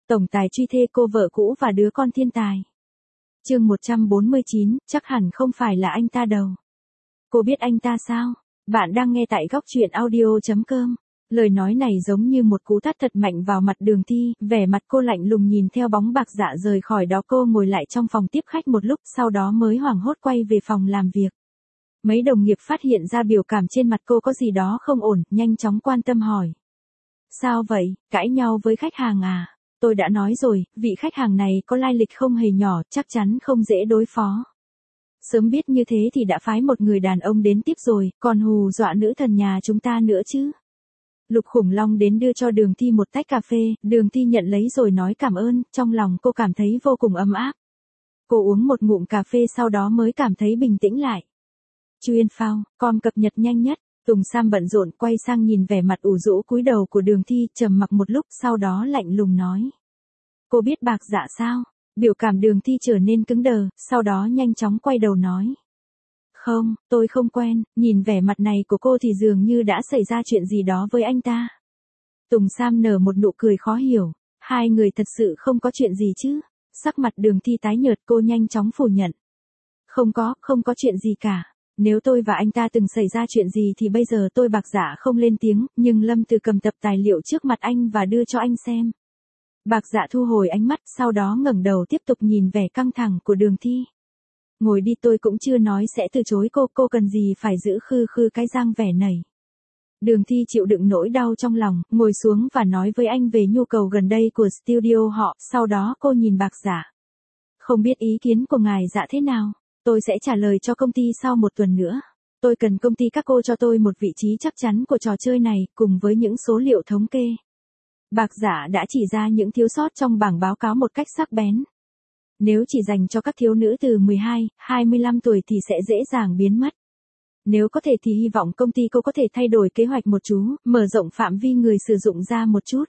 Tổng tài truy thê cô vợ cũ và đứa con thiên tài. Chương 149, chắc hẳn không phải là anh ta đâu. Cô biết anh ta sao? Bạn đang nghe tại góc truyện audio.com. Lời nói này giống như một cú tát thật mạnh vào mặt Đường Thi, vẻ mặt cô lạnh lùng nhìn theo bóng Bạc Dạ rời khỏi đó. Cô ngồi lại trong phòng tiếp khách một lúc, sau đó mới hoảng hốt quay về phòng làm việc. Mấy đồng nghiệp phát hiện ra biểu cảm trên mặt cô có gì đó không ổn, nhanh chóng quan tâm hỏi. Sao vậy, cãi nhau với khách hàng à? Tôi đã nói rồi, vị khách hàng này có lai lịch không hề nhỏ, chắc chắn không dễ đối phó. Sớm biết như thế thì đã phái một người đàn ông đến tiếp rồi, còn hù dọa nữ thần nhà chúng ta nữa chứ. Lục Khủng Long đến đưa cho Đường Thi một tách cà phê, Đường Thi nhận lấy rồi nói cảm ơn, trong lòng cô cảm thấy vô cùng ấm áp. Cô uống một ngụm cà phê sau đó mới cảm thấy bình tĩnh lại. Chuyên phao, com cập nhật nhanh nhất. Tùng Sam bận rộn quay sang nhìn vẻ mặt ủ rũ cúi đầu của Đường Thi, trầm mặc một lúc sau đó lạnh lùng nói. Cô biết Bạc Dạ sao? Biểu cảm Đường Thi trở nên cứng đờ, sau đó nhanh chóng quay đầu nói. Không, tôi không quen, nhìn vẻ mặt này của cô thì dường như đã xảy ra chuyện gì đó với anh ta. Tùng Sam nở một nụ cười khó hiểu, hai người thật sự không có chuyện gì chứ? Sắc mặt Đường Thi tái nhợt, cô nhanh chóng phủ nhận. Không có chuyện gì cả. Nếu tôi và anh ta từng xảy ra chuyện gì thì bây giờ tôi Bạc Dạ không lên tiếng, nhưng Lâm Từ cầm tập tài liệu trước mặt anh và đưa cho anh xem. Bạc Dạ thu hồi ánh mắt, sau đó ngẩng đầu tiếp tục nhìn vẻ căng thẳng của Đường Thi. Ngồi đi, tôi cũng chưa nói sẽ từ chối cô cần gì phải giữ khư cái dáng vẻ này. Đường Thi chịu đựng nỗi đau trong lòng, ngồi xuống và nói với anh về nhu cầu gần đây của studio họ, sau đó cô nhìn Bạc Dạ. Không biết ý kiến của ngài Dạ thế nào? Tôi sẽ trả lời cho công ty sau một tuần nữa. Tôi cần công ty các cô cho tôi một vị trí chắc chắn của trò chơi này, cùng với những số liệu thống kê. Bạc Dạ đã chỉ ra những thiếu sót trong bảng báo cáo một cách sắc bén. Nếu chỉ dành cho các thiếu nữ từ 12, 25 tuổi thì sẽ dễ dàng biến mất. Nếu có thể thì hy vọng công ty cô có thể thay đổi kế hoạch một chút, mở rộng phạm vi người sử dụng ra một chút.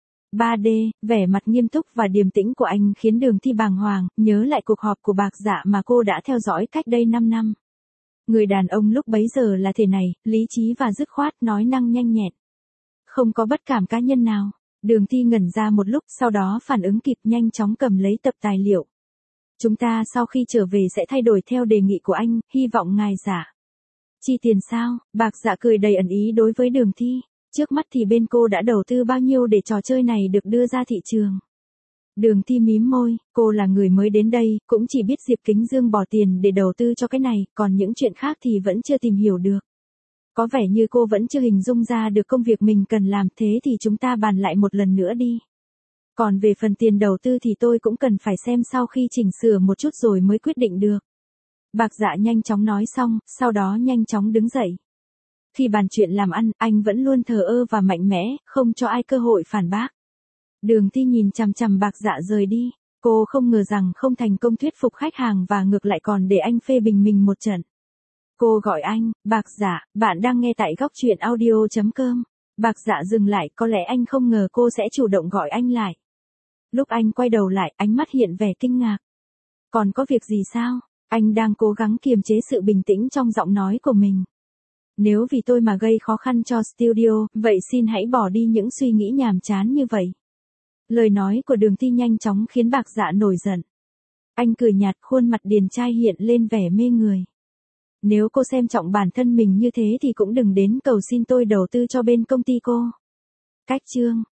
3D, vẻ mặt nghiêm túc và điềm tĩnh của anh khiến Đường Thi bàng hoàng, nhớ lại cuộc họp của Bạc Dạ mà cô đã theo dõi cách đây 5 năm. Người đàn ông lúc bấy giờ là thể này, lý trí và dứt khoát, nói năng nhanh nhẹn. Không có bất cảm cá nhân nào. Đường Thi ngẩn ra một lúc, sau đó phản ứng kịp, nhanh chóng cầm lấy tập tài liệu. Chúng ta sau khi trở về sẽ thay đổi theo đề nghị của anh, hy vọng ngài Dạ. Chi tiền sao? Bạc Dạ cười đầy ẩn ý đối với Đường Thi. Trước mắt thì bên cô đã đầu tư bao nhiêu để trò chơi này được đưa ra thị trường? Đường Thi mím môi, cô là người mới đến đây, cũng chỉ biết Diệp Kính Dương bỏ tiền để đầu tư cho cái này, còn những chuyện khác thì vẫn chưa tìm hiểu được. Có vẻ như cô vẫn chưa hình dung ra được công việc mình cần làm, thế thì chúng ta bàn lại một lần nữa đi. Còn về phần tiền đầu tư thì tôi cũng cần phải xem sau khi chỉnh sửa một chút rồi mới quyết định được. Bạc Dạ nhanh chóng nói xong, sau đó nhanh chóng đứng dậy. Khi bàn chuyện làm ăn, anh vẫn luôn thờ ơ và mạnh mẽ, không cho ai cơ hội phản bác. Đường Thi nhìn chằm chằm Bạc Dạ rời đi. Cô không ngờ rằng không thành công thuyết phục khách hàng và ngược lại còn để anh phê bình mình một trận. Cô gọi anh, Bạc Dạ, bạn đang nghe tại góc truyện audio.com. Bạc Dạ dừng lại, có lẽ anh không ngờ cô sẽ chủ động gọi anh lại. Lúc anh quay đầu lại, ánh mắt hiện vẻ kinh ngạc. Còn có việc gì sao? Anh đang cố gắng kiềm chế sự bình tĩnh trong giọng nói của mình. Nếu vì tôi mà gây khó khăn cho studio, vậy xin hãy bỏ đi những suy nghĩ nhàm chán như vậy. Lời nói của Đường Thi nhanh chóng khiến Bạc Dạ nổi giận. Anh cười nhạt, khuôn mặt điển trai hiện lên vẻ mê người. Nếu cô xem trọng bản thân mình như thế thì cũng đừng đến cầu xin tôi đầu tư cho bên công ty cô. Cách chương.